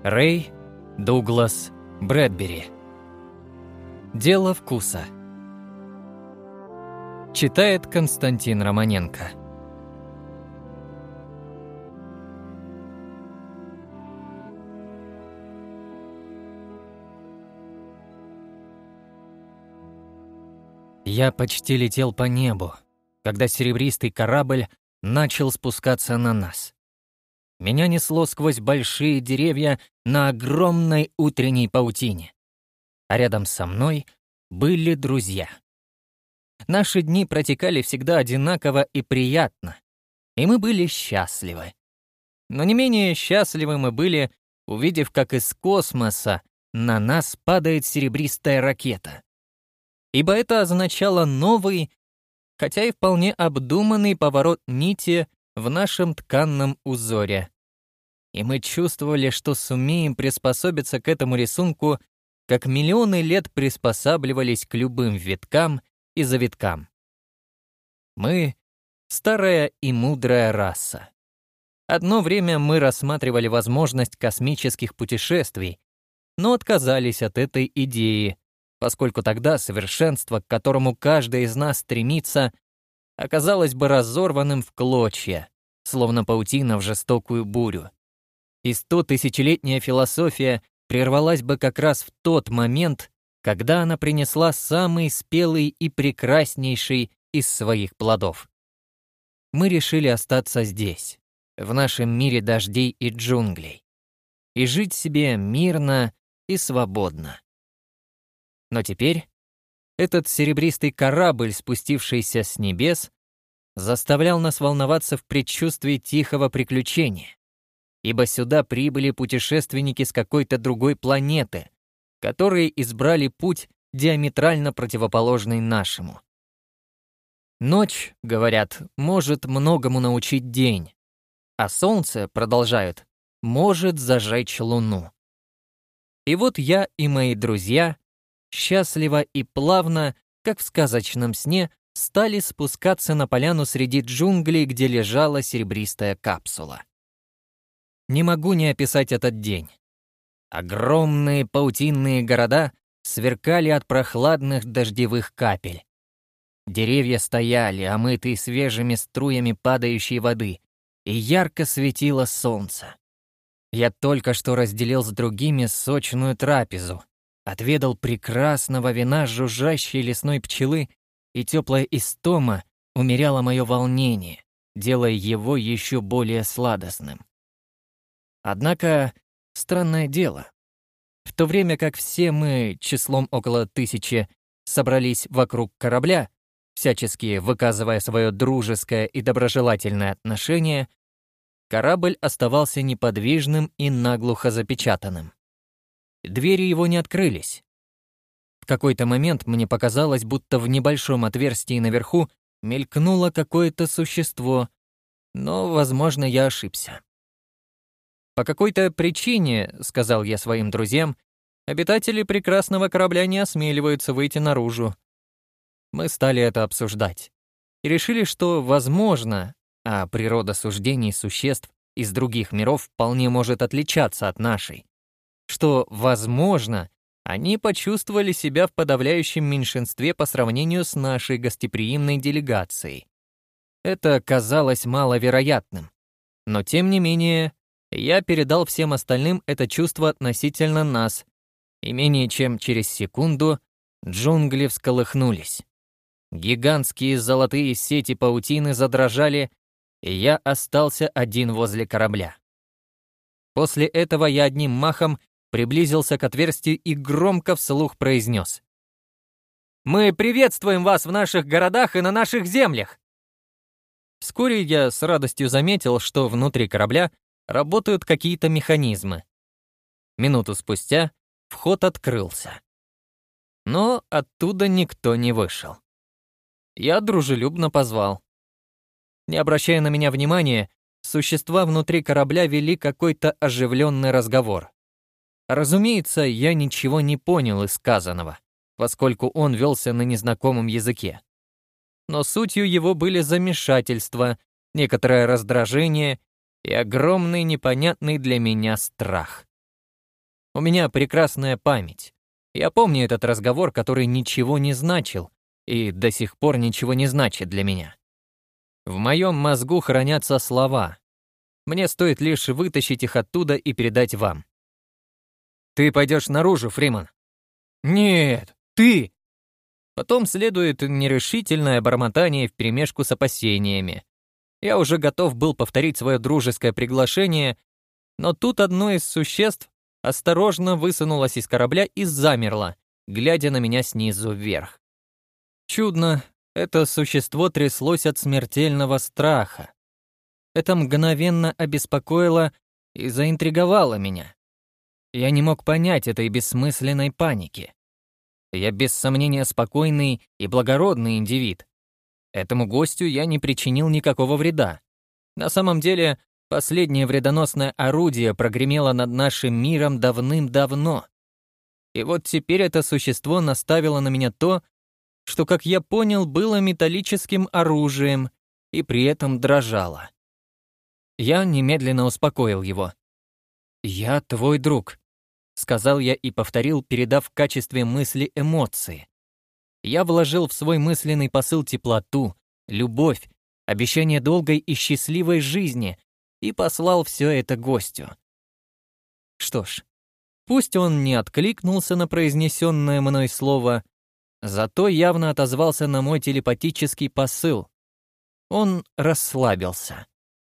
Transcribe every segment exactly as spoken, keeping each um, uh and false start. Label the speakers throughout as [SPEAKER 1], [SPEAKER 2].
[SPEAKER 1] Рэй Дуглас Брэдбери. Дело вкуса. Читает Константин Романенко. Я почти летел по небу, когда серебристый корабль начал спускаться на нас. Меня несло сквозь большие деревья на огромной утренней паутине. А рядом со мной были друзья. Наши дни протекали всегда одинаково и приятно, и мы были счастливы. Но не менее счастливы мы были, увидев, как из космоса на нас падает серебристая ракета. Ибо это означало новый, хотя и вполне обдуманный поворот нити в нашем тканном узоре. И мы чувствовали, что сумеем приспособиться к этому рисунку, как миллионы лет приспосабливались к любым виткам и завиткам. Мы — старая и мудрая раса. Одно время мы рассматривали возможность космических путешествий, но отказались от этой идеи, поскольку тогда совершенство, к которому каждый из нас стремится, оказалось бы разорванным в клочья, словно паутина в жестокую бурю. И стотысячелетняя философия прервалась бы как раз в тот момент, когда она принесла самый спелый и прекраснейший из своих плодов. Мы решили остаться здесь, в нашем мире дождей и джунглей, и жить себе мирно и свободно. Но теперь этот серебристый корабль, спустившийся с небес, заставлял нас волноваться в предчувствии тихого приключения, ибо сюда прибыли путешественники с какой-то другой планеты, которые избрали путь диаметрально противоположный нашему. Ночь, говорят, может многому научить день, а солнце, продолжают, может зажечь луну. И вот я и мои друзья счастливо и плавно, как в сказочном сне, стали спускаться на поляну среди джунглей, где лежала серебристая капсула. Не могу не описать этот день. Огромные паутинные города сверкали от прохладных дождевых капель. Деревья стояли, омытые свежими струями падающей воды, и ярко светило солнце. Я только что разделил с другими сочную трапезу, отведал прекрасного вина жужжащей лесной пчелы, и теплая истома умеряла мое волнение, делая его еще более сладостным. Однако, странное дело, в то время как все мы, числом около тысячи, собрались вокруг корабля, всячески выказывая свое дружеское и доброжелательное отношение, корабль оставался неподвижным и наглухо запечатанным. Двери его не открылись. В какой-то момент мне показалось, будто в небольшом отверстии наверху мелькнуло какое-то существо, но, возможно, я ошибся. «По какой-то причине, — сказал я своим друзьям, — обитатели прекрасного корабля не осмеливаются выйти наружу. Мы стали это обсуждать и решили, что, возможно, а природа суждений существ из других миров вполне может отличаться от нашей, что, возможно, они почувствовали себя в подавляющем меньшинстве по сравнению с нашей гостеприимной делегацией. Это казалось маловероятным, но, тем не менее, я передал всем остальным это чувство относительно нас, и менее чем через секунду джунгли всколыхнулись. Гигантские золотые сети паутины задрожали, и я остался один возле корабля. После этого я одним махом приблизился к отверстию и громко вслух произнес: «Мы приветствуем вас в наших городах и на наших землях!» Вскоре я с радостью заметил, что внутри корабля работают какие-то механизмы. Минуту спустя вход открылся. Но оттуда никто не вышел. Я дружелюбно позвал. Не обращая на меня внимания, существа внутри корабля вели какой-то оживленный разговор. Разумеется, я ничего не понял из сказанного, поскольку он велся на незнакомом языке. Но сутью его были замешательство, некоторое раздражение и огромный непонятный для меня страх. У меня прекрасная память. Я помню этот разговор, который ничего не значил и до сих пор ничего не значит для меня. В моем мозгу хранятся слова. Мне стоит лишь вытащить их оттуда и передать вам. «Ты пойдешь наружу, Фриман?» «Нет, ты!» Потом следует нерешительное бормотание вперемешку с опасениями. Я уже готов был повторить свое дружеское приглашение, но тут одно из существ осторожно высунулось из корабля и замерло, глядя на меня снизу вверх. Чудно, это существо тряслось от смертельного страха. Это мгновенно обеспокоило и заинтриговало меня. Я не мог понять этой бессмысленной паники. Я без сомнения спокойный и благородный индивид. Этому гостю я не причинил никакого вреда. На самом деле, последнее вредоносное орудие прогремело над нашим миром давным-давно. И вот теперь это существо наставило на меня то, что, как я понял, было металлическим оружием и при этом дрожало. Я немедленно успокоил его. «Я твой друг», — сказал я и повторил, передав в качестве мысли эмоции. Я вложил в свой мысленный посыл теплоту, любовь, обещание долгой и счастливой жизни и послал все это гостю. Что ж, пусть он не откликнулся на произнесенное мной слово, зато явно отозвался на мой телепатический посыл. Он расслабился.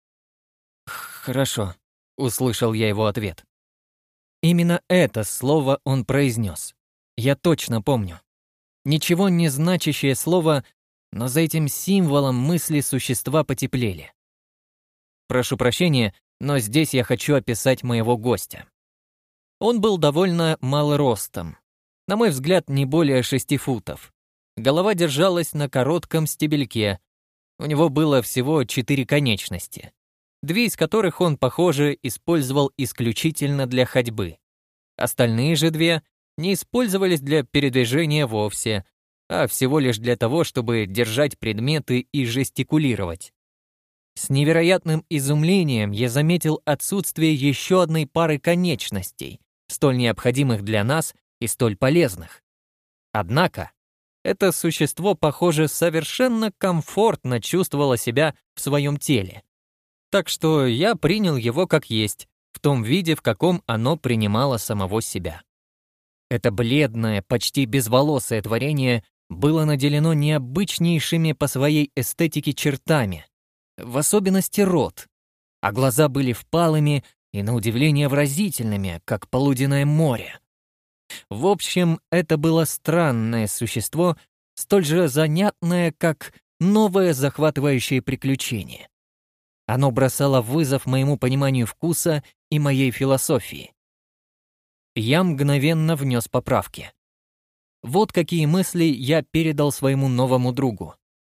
[SPEAKER 1] «Хорошо», — услышал я его ответ. Именно это слово он произнес. Я точно помню. Ничего не значащее слово, но за этим символом мысли существа потеплели. Прошу прощения, но здесь я хочу описать моего гостя. Он был довольно малоростом. На мой взгляд, не более шести футов. Голова держалась на коротком стебельке. У него было всего четыре конечности, две из которых он, похоже, использовал исключительно для ходьбы. Остальные же две не использовались для передвижения вовсе, а всего лишь для того, чтобы держать предметы и жестикулировать. С невероятным изумлением я заметил отсутствие еще одной пары конечностей, столь необходимых для нас и столь полезных. Однако, это существо, похоже, совершенно комфортно чувствовало себя в своем теле. Так что я принял его как есть, в том виде, в каком оно принимало самого себя. Это бледное, почти безволосое творение было наделено необычнейшими по своей эстетике чертами, в особенности рот, а глаза были впалыми и, на удивление, выразительными, как полуденное море. В общем, это было странное существо, столь же занятное, как новое захватывающее приключение. Оно бросало вызов моему пониманию вкуса и моей философии. Я мгновенно внес поправки. Вот какие мысли я передал своему новому другу.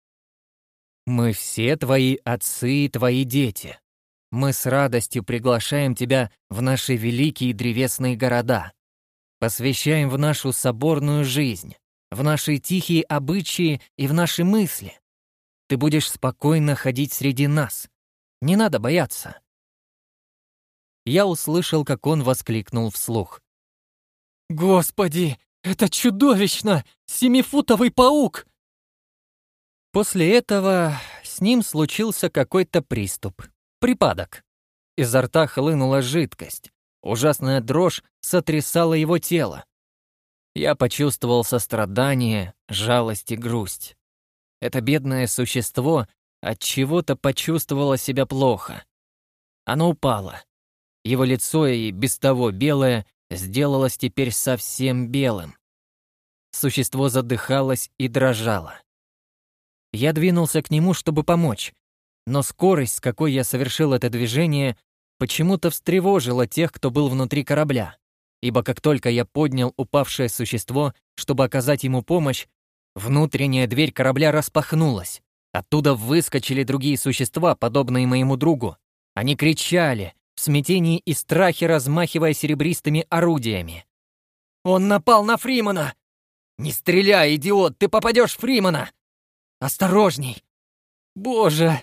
[SPEAKER 1] «Мы все твои отцы и твои дети. Мы с радостью приглашаем тебя в наши великие древесные города. Посвящаем в нашу соборную жизнь, в наши тихие обычаи и в наши мысли. Ты будешь спокойно ходить среди нас. Не надо бояться». Я услышал, как он воскликнул вслух. «Господи, это чудовищно! Семифутовый паук!» После этого с ним случился какой-то приступ, припадок. Изо рта хлынула жидкость, ужасная дрожь сотрясала его тело. Я почувствовал сострадание, жалость и грусть. Это бедное существо от чего-то почувствовало себя плохо. Оно упало. Его лицо, и без того белое, сделалось теперь совсем белым. Существо задыхалось и дрожало. Я двинулся к нему, чтобы помочь, но скорость, с какой я совершил это движение, почему-то встревожила тех, кто был внутри корабля, ибо как только я поднял упавшее существо, чтобы оказать ему помощь, внутренняя дверь корабля распахнулась. Оттуда выскочили другие существа, подобные моему другу. Они кричали, в смятении и страхе размахивая серебристыми орудиями. «Он напал на Фримана! Не стреляй, идиот, ты попадешь в Фримана! Осторожней! Боже!»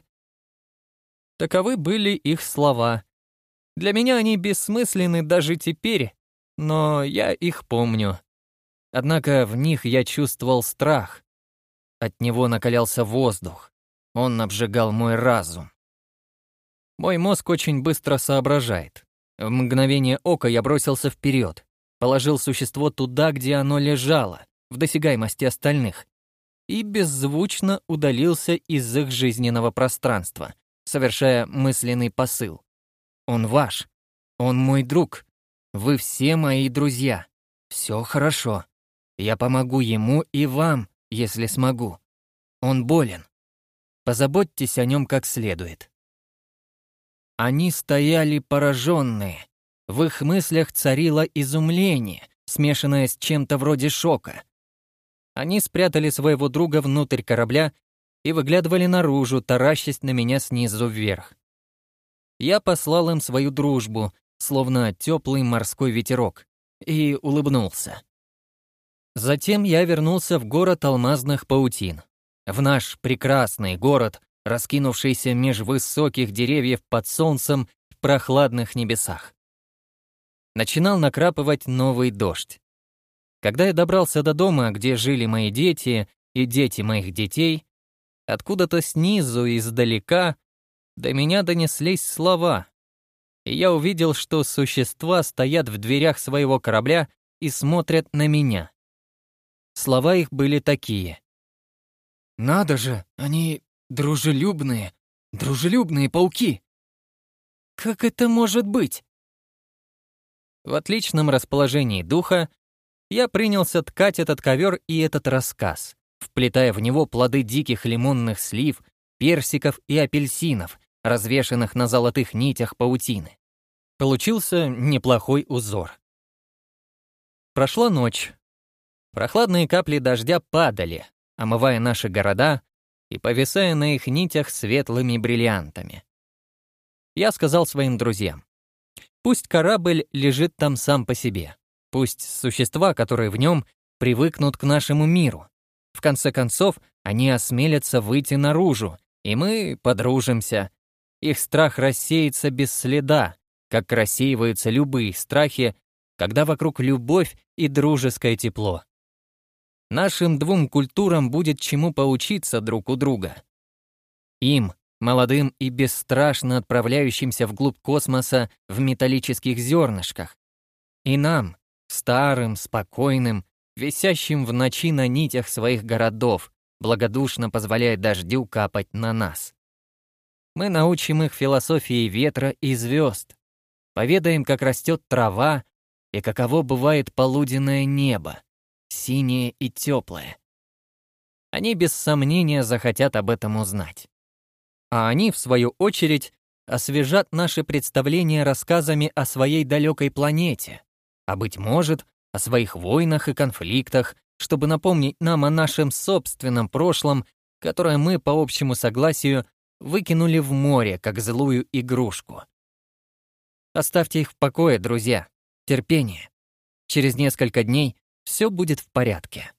[SPEAKER 1] Таковы были их слова. Для меня они бессмысленны даже теперь, но я их помню. Однако в них я чувствовал страх. От него накалялся воздух. Он обжигал мой разум. Мой мозг очень быстро соображает. В мгновение ока я бросился вперед, положил существо туда, где оно лежало, в досягаемости остальных, и беззвучно удалился из их жизненного пространства, совершая мысленный посыл. Он ваш, он мой друг, вы все мои друзья. Все хорошо. Я помогу ему и вам, если смогу. Он болен. Позаботьтесь о нем как следует. Они стояли пораженные. В их мыслях царило изумление, смешанное с чем-то вроде шока. Они спрятали своего друга внутрь корабля и выглядывали наружу, таращась на меня снизу вверх. Я послал им свою дружбу, словно теплый морской ветерок, и улыбнулся. Затем я вернулся в город алмазных паутин, в наш прекрасный город, раскинувшийся меж высоких деревьев под солнцем в прохладных небесах. Начинал накрапывать новый дождь. Когда я добрался до дома, где жили мои дети и дети моих детей, откуда-то снизу, издалека, до меня донеслись слова, и я увидел, что существа стоят в дверях своего корабля и смотрят на меня. Слова их были такие. «Надо же, они дружелюбные, дружелюбные пауки! Как это может быть?» В отличном расположении духа я принялся ткать этот ковер и этот рассказ, вплетая в него плоды диких лимонных слив, персиков и апельсинов, развешанных на золотых нитях паутины. Получился неплохой узор. Прошла ночь. Прохладные капли дождя падали, омывая наши города и повисая на их нитях светлыми бриллиантами. Я сказал своим друзьям: пусть корабль лежит там сам по себе, пусть существа, которые в нем, привыкнут к нашему миру. В конце концов, они осмелятся выйти наружу, и мы подружимся. Их страх рассеется без следа, как рассеиваются любые страхи, когда вокруг любовь и дружеское тепло. Нашим двум культурам будет чему поучиться друг у друга. Им, молодым и бесстрашно отправляющимся вглубь космоса в металлических зернышках, и нам, старым, спокойным, висящим в ночи на нитях своих городов, благодушно позволяя дождю капать на нас. Мы научим их философии ветра и звезд, поведаем, как растет трава и каково бывает полуденное небо, синее и теплое. Они без сомнения захотят об этом узнать. А они, в свою очередь, освежат наши представления рассказами о своей далекой планете, а, быть может, о своих войнах и конфликтах, чтобы напомнить нам о нашем собственном прошлом, которое мы, по общему согласию, выкинули в море, как злую игрушку. Оставьте их в покое, друзья. Терпение. Через несколько дней все будет в порядке.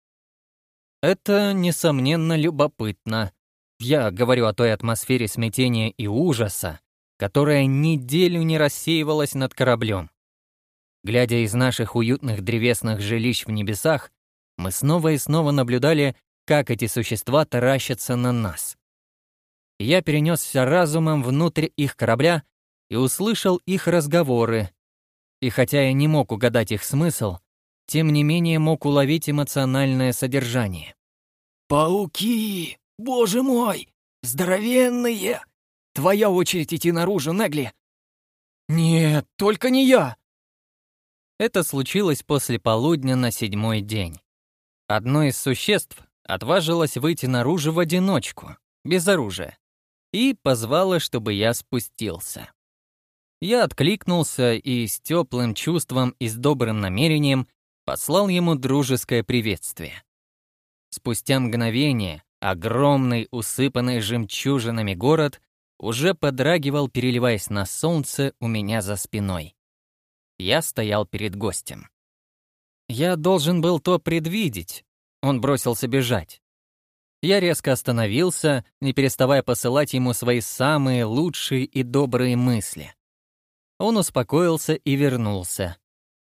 [SPEAKER 1] Это, несомненно, любопытно. Я говорю о той атмосфере смятения и ужаса, которая неделю не рассеивалась над кораблем. Глядя из наших уютных древесных жилищ в небесах, мы снова и снова наблюдали, как эти существа таращатся на нас. Я перенесся разумом внутрь их корабля и услышал их разговоры. И хотя я не мог угадать их смысл, тем не менее мог уловить эмоциональное содержание. «Пауки! Боже мой! Здоровенные! Твоя очередь идти наружу, Негли!» «Нет, только не я!» Это случилось после полудня на седьмой день. Одно из существ отважилось выйти наружу в одиночку, без оружия, и позвало, чтобы я спустился. Я откликнулся и с теплым чувством и с добрым намерением послал ему дружеское приветствие. Спустя мгновение огромный, усыпанный жемчужинами город уже подрагивал, переливаясь на солнце у меня за спиной. Я стоял перед гостем. Я должен был то предвидеть. Он бросился бежать. Я резко остановился, не переставая посылать ему свои самые лучшие и добрые мысли. Он успокоился и вернулся.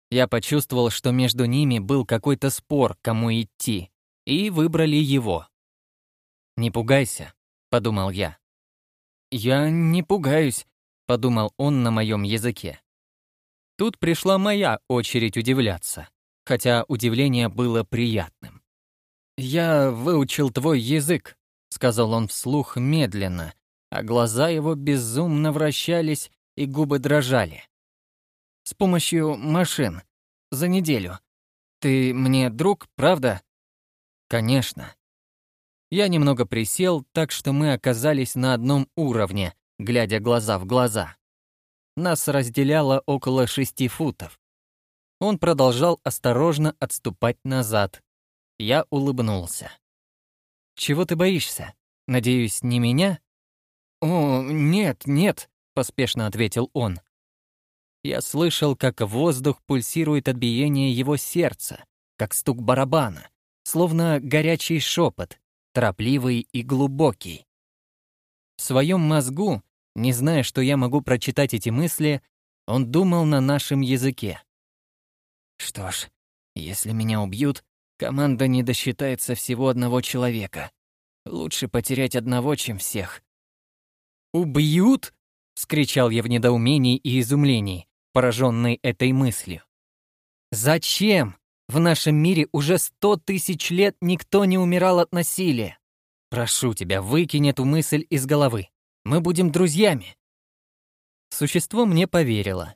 [SPEAKER 1] Я почувствовал, что между ними был какой-то спор, кому идти, и выбрали его. «Не пугайся», — подумал я. «Я не пугаюсь», — подумал он на моем языке. Тут пришла моя очередь удивляться, хотя удивление было приятным. «Я выучил твой язык», — сказал он вслух медленно, а глаза его безумно вращались и губы дрожали. «С помощью машин. За неделю. Ты мне друг, правда?» «Конечно». Я немного присел, так что мы оказались на одном уровне, глядя глаза в глаза. Нас разделяло около шести футов. Он продолжал осторожно отступать назад. Я улыбнулся. «Чего ты боишься? Надеюсь, не меня?» «О, нет, нет», — поспешно ответил он. Я слышал, как воздух пульсирует от биения его сердца, как стук барабана, словно горячий шепот, торопливый и глубокий. В своем мозгу, не зная, что я могу прочитать эти мысли, он думал на нашем языке. «Что ж, если меня убьют, команда не досчитается всего одного человека. Лучше потерять одного, чем всех». «Убьют?» — вскричал я в недоумении и изумлении, пораженный этой мыслью. «Зачем? В нашем мире уже сто тысяч лет никто не умирал от насилия. Прошу тебя, выкинь эту мысль из головы. Мы будем друзьями». Существо мне поверило.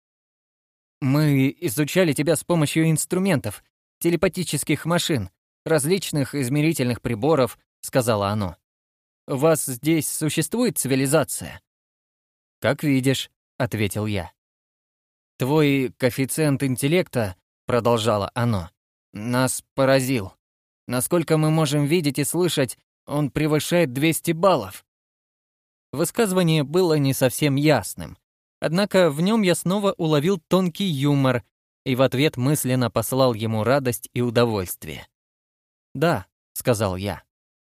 [SPEAKER 1] «Мы изучали тебя с помощью инструментов, телепатических машин, различных измерительных приборов», — сказала оно. «У вас здесь существует цивилизация?» «Как видишь», — ответил я. «Твой коэффициент интеллекта», — продолжало оно, — «нас поразил. Насколько мы можем видеть и слышать, он превышает двести баллов». Высказывание было не совсем ясным, однако в нем я снова уловил тонкий юмор и в ответ мысленно послал ему радость и удовольствие. «Да», — сказал я.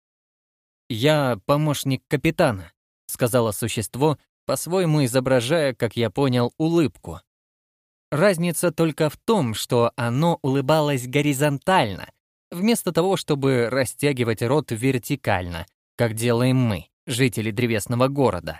[SPEAKER 1] «Я помощник капитана», — сказала существо, по-своему изображая, как я понял, улыбку. Разница только в том, что оно улыбалось горизонтально, вместо того, чтобы растягивать рот вертикально, как делаем мы, жители древесного города.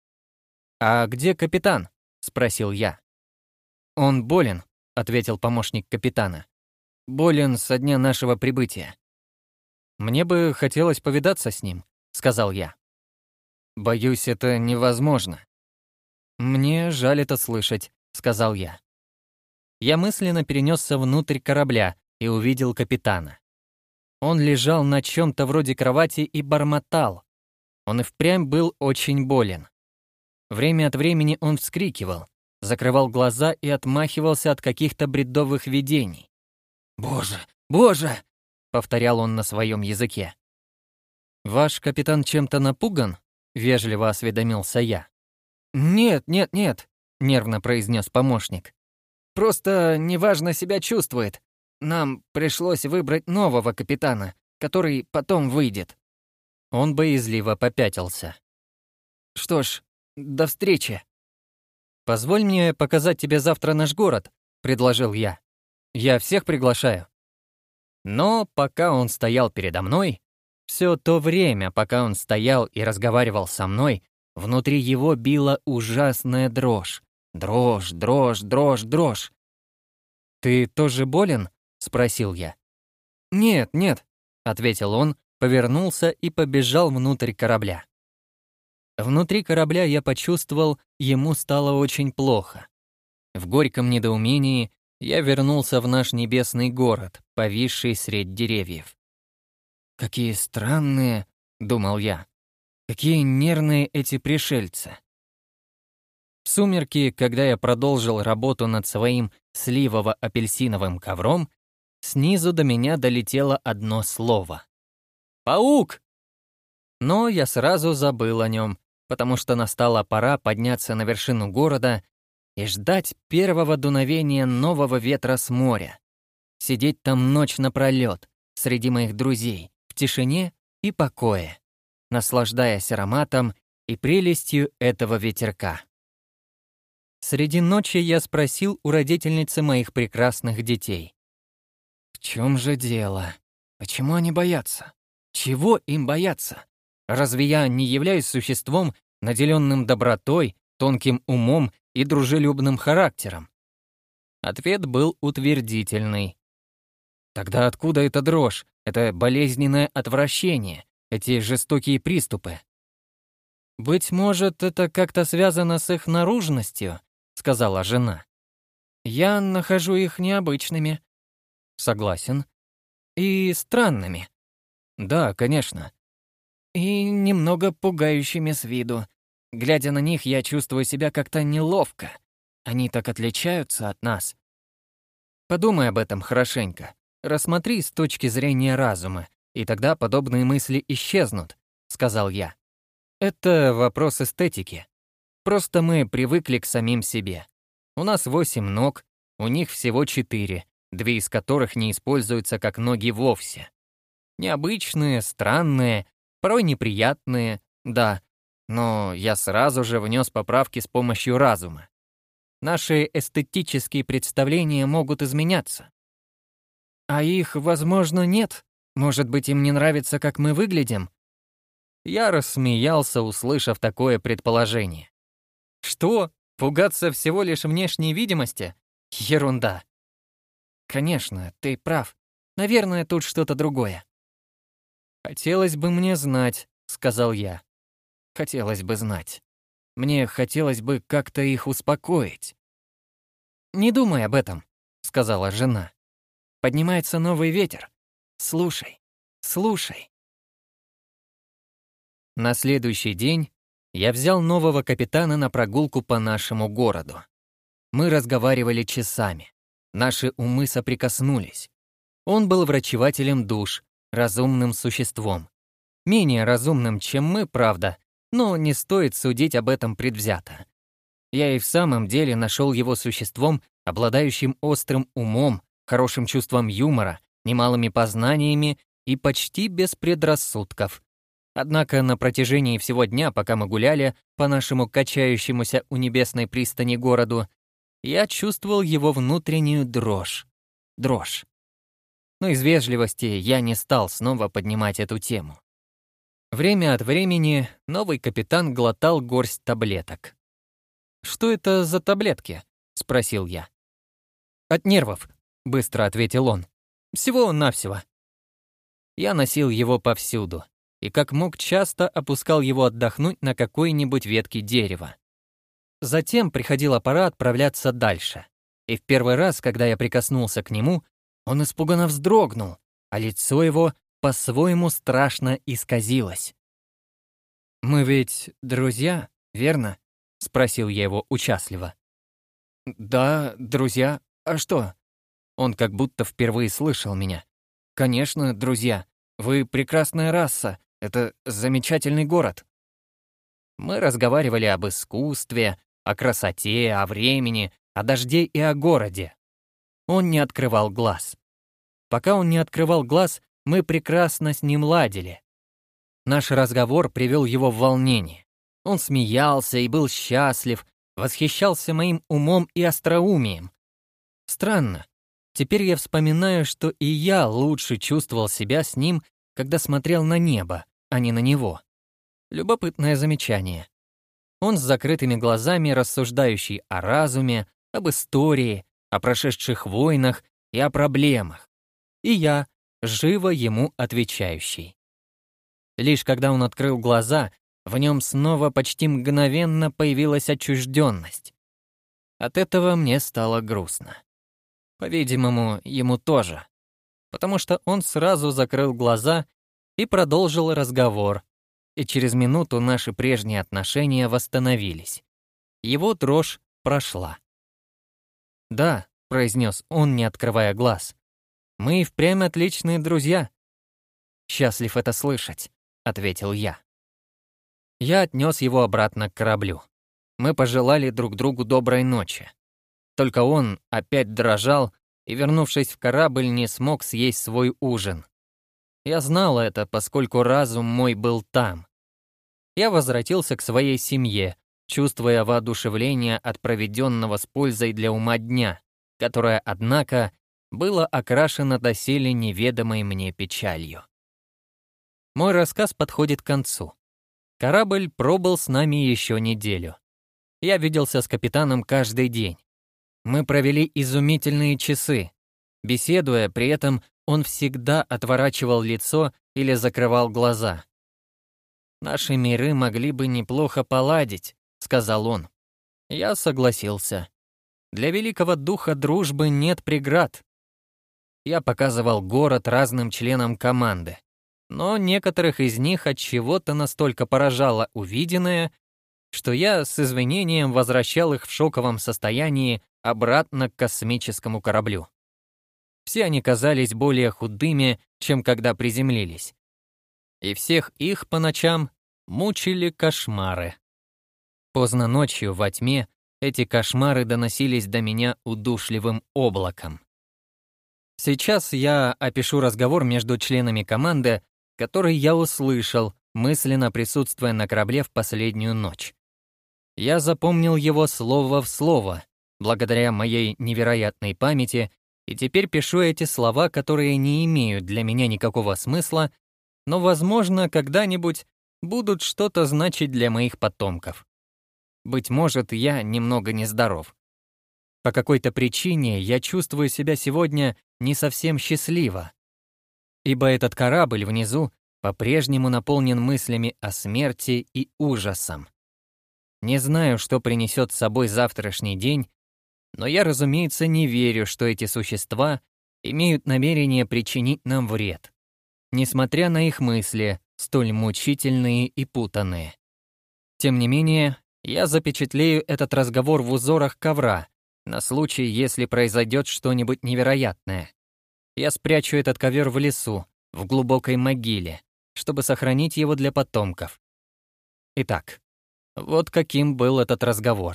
[SPEAKER 1] «А где капитан?» — спросил я. «Он болен», — ответил помощник капитана. «Болен со дня нашего прибытия». «Мне бы хотелось повидаться с ним», — сказал я. «Боюсь, это невозможно». «Мне жаль это слышать», — сказал я. Я мысленно перенесся внутрь корабля и увидел капитана. Он лежал на чем-то вроде кровати и бормотал. Он и впрямь был очень болен. Время от времени он вскрикивал, закрывал глаза и отмахивался от каких-то бредовых видений. «Боже, боже!» — повторял он на своем языке. «Ваш капитан чем-то напуган?» — вежливо осведомился я. «Нет, нет, нет», — нервно произнес помощник. «Просто неважно себя чувствует. Нам пришлось выбрать нового капитана, который потом выйдет». Он боязливо попятился. «Что ж, до встречи». «Позволь мне показать тебе завтра наш город», — предложил я. «Я всех приглашаю». Но пока он стоял передо мной, все то время, пока он стоял и разговаривал со мной, внутри его била ужасная дрожь. Дрожь, дрожь, дрожь, дрожь. «Ты тоже болен?» — спросил я. «Нет, нет», — ответил он, повернулся и побежал внутрь корабля. Внутри корабля я почувствовал, ему стало очень плохо. В горьком недоумении я вернулся в наш небесный город, повисший средь деревьев. «Какие странные», — думал я, — «какие нервные эти пришельцы». В сумерки, когда я продолжил работу над своим сливово-апельсиновым ковром, снизу до меня долетело одно слово. «Паук!» Но я сразу забыл о нем, потому что настала пора подняться на вершину города и ждать первого дуновения нового ветра с моря. Сидеть там ночь напролёт, среди моих друзей, в тишине и покое, наслаждаясь ароматом и прелестью этого ветерка. Среди ночи я спросил у родительницы моих прекрасных детей. В чем же дело? Почему они боятся? Чего им бояться? Разве я не являюсь существом, наделенным добротой, тонким умом и дружелюбным характером? Ответ был утвердительный. Тогда откуда эта дрожь, это болезненное отвращение, эти жестокие приступы? «Быть может, это как-то связано с их наружностью», — сказала жена. «Я нахожу их необычными». «Согласен». «И странными». «Да, конечно». «И немного пугающими с виду. Глядя на них, я чувствую себя как-то неловко. Они так отличаются от нас». Подумай об этом хорошенько. Рассмотри с точки зрения разума, и тогда подобные мысли исчезнут, сказал я. Это вопрос эстетики. Просто мы привыкли к самим себе. У нас восемь ног, у них всего четыре, две из которых не используются как ноги вовсе. Необычные, странные, порой неприятные, да, но я сразу же внес поправки с помощью разума. Наши эстетические представления могут изменяться. А их, возможно, нет. Может быть, им не нравится, как мы выглядим? Я рассмеялся, услышав такое предположение. Что? Пугаться всего лишь внешней видимости? Ерунда. Конечно, ты прав. Наверное, тут что-то другое. Хотелось бы мне знать, сказал я. Хотелось бы знать. Мне хотелось бы как-то их успокоить. Не думай об этом, сказала жена. Поднимается новый ветер. Слушай, слушай. На следующий день я взял нового капитана на прогулку по нашему городу. Мы разговаривали часами. Наши умы соприкоснулись. Он был врачевателем душ, разумным существом. Менее разумным, чем мы, правда, но не стоит судить об этом предвзято. Я и в самом деле нашел его существом, обладающим острым умом, хорошим чувством юмора, немалыми познаниями и почти без предрассудков. Однако на протяжении всего дня, пока мы гуляли по нашему качающемуся у небесной пристани городу, я чувствовал его внутреннюю дрожь. Дрожь. Но из вежливости я не стал снова поднимать эту тему. Время от времени новый капитан глотал горсть таблеток. «Что это за таблетки?» — спросил я. «От нервов», — быстро ответил он. «Всего-навсего». Я носил его повсюду и как мог часто опускал его отдохнуть на какой-нибудь ветке дерева. Затем приходила пора отправляться дальше, и в первый раз, когда я прикоснулся к нему, он испуганно вздрогнул, а лицо его по-своему страшно исказилось. «Мы ведь друзья, верно?» — спросил я его участливо. «Да, друзья. А что?» Он как будто впервые слышал меня. «Конечно, друзья. Вы прекрасная раса. Это замечательный город». Мы разговаривали об искусстве, о красоте, о времени, о дожде и о городе. Он не открывал глаз. Пока он не открывал глаз, мы прекрасно с ним ладили. Наш разговор привел его в волнение. Он смеялся и был счастлив, восхищался моим умом и остроумием. Странно. Теперь я вспоминаю, что и я лучше чувствовал себя с ним, когда смотрел на небо, а не на него. Любопытное замечание. Он с закрытыми глазами, рассуждающий о разуме, об истории, о прошедших войнах и о проблемах. И я, живо ему отвечающий. Лишь когда он открыл глаза, в нем снова почти мгновенно появилась отчужденность. От этого мне стало грустно. По-видимому, ему тоже. Потому что он сразу закрыл глаза и продолжил разговор, и через минуту наши прежние отношения восстановились. Его дрожь прошла. «Да», — произнес он, не открывая глаз, — «мы и впрямь отличные друзья». «Счастлив это слышать», — ответил я. Я отнес его обратно к кораблю. Мы пожелали друг другу доброй ночи. Только он опять дрожал и, вернувшись в корабль, не смог съесть свой ужин. Я знал это, поскольку разум мой был там. Я возвратился к своей семье, чувствуя воодушевление от проведенного с пользой для ума дня, которое, однако, было окрашено доселе неведомой мне печалью. Мой рассказ подходит к концу. Корабль пробыл с нами еще неделю. Я виделся с капитаном каждый день. Мы провели изумительные часы. Беседуя, при этом он всегда отворачивал лицо или закрывал глаза. «Наши миры могли бы неплохо поладить», — сказал он. Я согласился. Для великого духа дружбы нет преград. Я показывал город разным членам команды, но некоторых из них от чего-то настолько поражало увиденное, что я с извинением возвращал их в шоковом состоянии обратно к космическому кораблю. Все они казались более худыми, чем когда приземлились. И всех их по ночам мучили кошмары. Поздно ночью во тьме эти кошмары доносились до меня удушливым облаком. Сейчас я опишу разговор между членами команды, который я услышал, мысленно присутствуя на корабле в последнюю ночь. Я запомнил его слово в слово, благодаря моей невероятной памяти, и теперь пишу эти слова, которые не имеют для меня никакого смысла, но, возможно, когда-нибудь будут что-то значить для моих потомков. Быть может, я немного нездоров. По какой-то причине я чувствую себя сегодня не совсем счастливо, ибо этот корабль внизу по-прежнему наполнен мыслями о смерти и ужасом. Не знаю, что принесет с собой завтрашний день, но я, разумеется, не верю, что эти существа имеют намерение причинить нам вред, несмотря на их мысли, столь мучительные и путанные. Тем не менее, я запечатлею этот разговор в узорах ковра, на случай, если произойдет что-нибудь невероятное. Я спрячу этот ковер в лесу, в глубокой могиле, чтобы сохранить его для потомков. Итак, вот каким был этот разговор.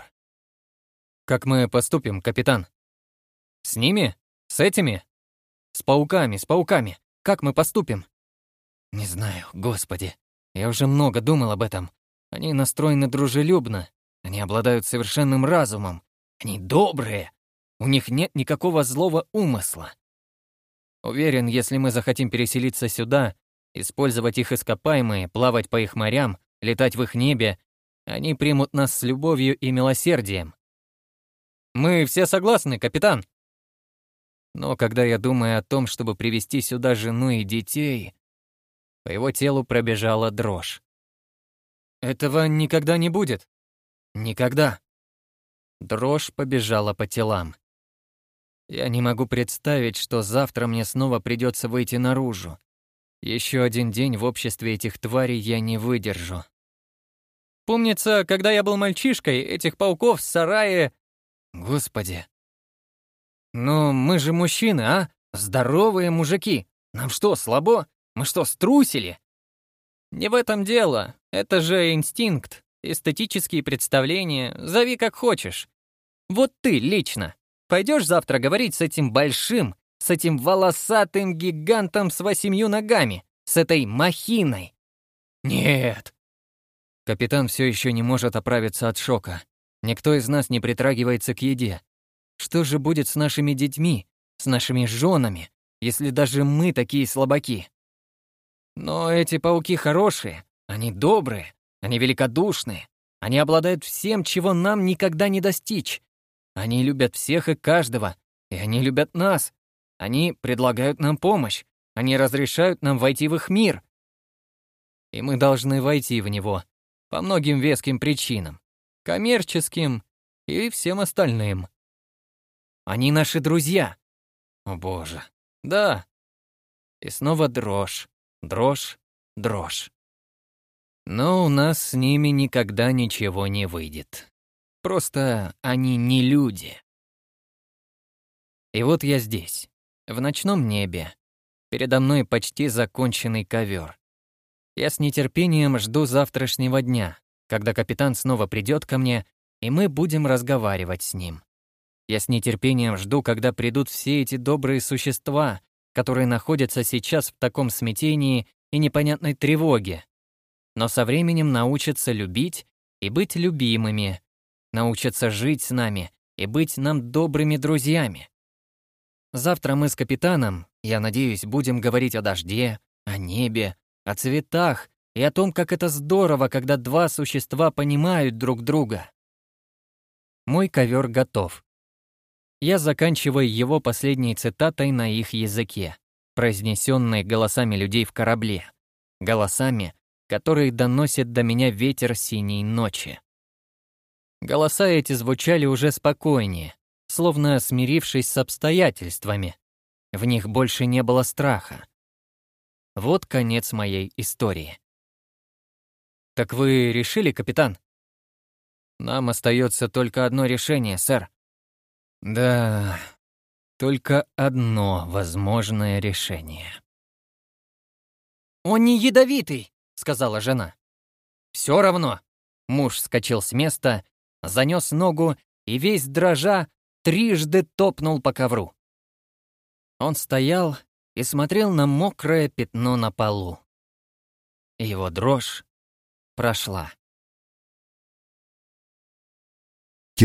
[SPEAKER 1] «Как мы поступим, капитан?» «С ними? С этими?» «С пауками, с пауками. Как мы поступим?» «Не знаю, Господи. Я уже много думал об этом. Они настроены дружелюбно. Они обладают совершенным разумом. Они добрые. У них нет никакого злого умысла. Уверен, если мы захотим переселиться сюда, использовать их ископаемые, плавать по их морям, летать в их небе, они примут нас с любовью и милосердием. Мы все согласны, капитан. Но когда я думаю о том, чтобы привести сюда жену и детей, по его телу пробежала дрожь. Этого никогда не будет. Никогда. Дрожь побежала по телам. Я не могу представить, что завтра мне снова придется выйти наружу. Еще один день в обществе этих тварей я не выдержу. Помнится, когда я был мальчишкой, этих пауков в сарае... Господи. Ну, мы же мужчины, а? Здоровые мужики. Нам что, слабо? Мы что, струсили? Не в этом дело. Это же инстинкт, эстетические представления, зови как хочешь. Вот ты лично пойдешь завтра говорить с этим большим, с этим волосатым гигантом с восемью ногами, с этой махиной? Нет. Капитан все еще не может оправиться от шока. Никто из нас не притрагивается к еде. Что же будет с нашими детьми, с нашими женами, если даже мы такие слабаки? Но эти пауки хорошие, они добрые, они великодушные, они обладают всем, чего нам никогда не достичь. Они любят всех и каждого, и они любят нас. Они предлагают нам помощь, они разрешают нам войти в их мир. И мы должны войти в него по многим веским причинам, коммерческим и всем остальным. Они наши друзья. О боже, да. И снова дрожь, дрожь, дрожь. Но у нас с ними никогда ничего не выйдет. Просто они не люди. И вот я здесь, в ночном небе. Передо мной почти законченный ковер. Я с нетерпением жду завтрашнего дня, когда капитан снова придет ко мне, и мы будем разговаривать с ним. Я с нетерпением жду, когда придут все эти добрые существа, которые находятся сейчас в таком смятении и непонятной тревоге, но со временем научатся любить и быть любимыми, научатся жить с нами и быть нам добрыми друзьями. Завтра мы с капитаном, я надеюсь, будем говорить о дожде, о небе, о цветах и о том, как это здорово, когда два существа понимают друг друга. Мой ковер готов. Я заканчиваю его последней цитатой на их языке, произнесенной голосами людей в корабле, голосами, которые доносит до меня ветер синей ночи. Голоса эти звучали уже спокойнее, словно смирившись с обстоятельствами. В них больше не было страха. Вот конец моей истории. «Так вы решили, капитан?» «Нам остается только одно решение, сэр». «Да, только одно возможное решение». «Он не ядовитый», — сказала жена. «Все равно». Муж вскочил с места, занес ногу и весь дрожа трижды топнул по ковру. Он стоял и смотрел на мокрое пятно на полу. Его дрожь прошла.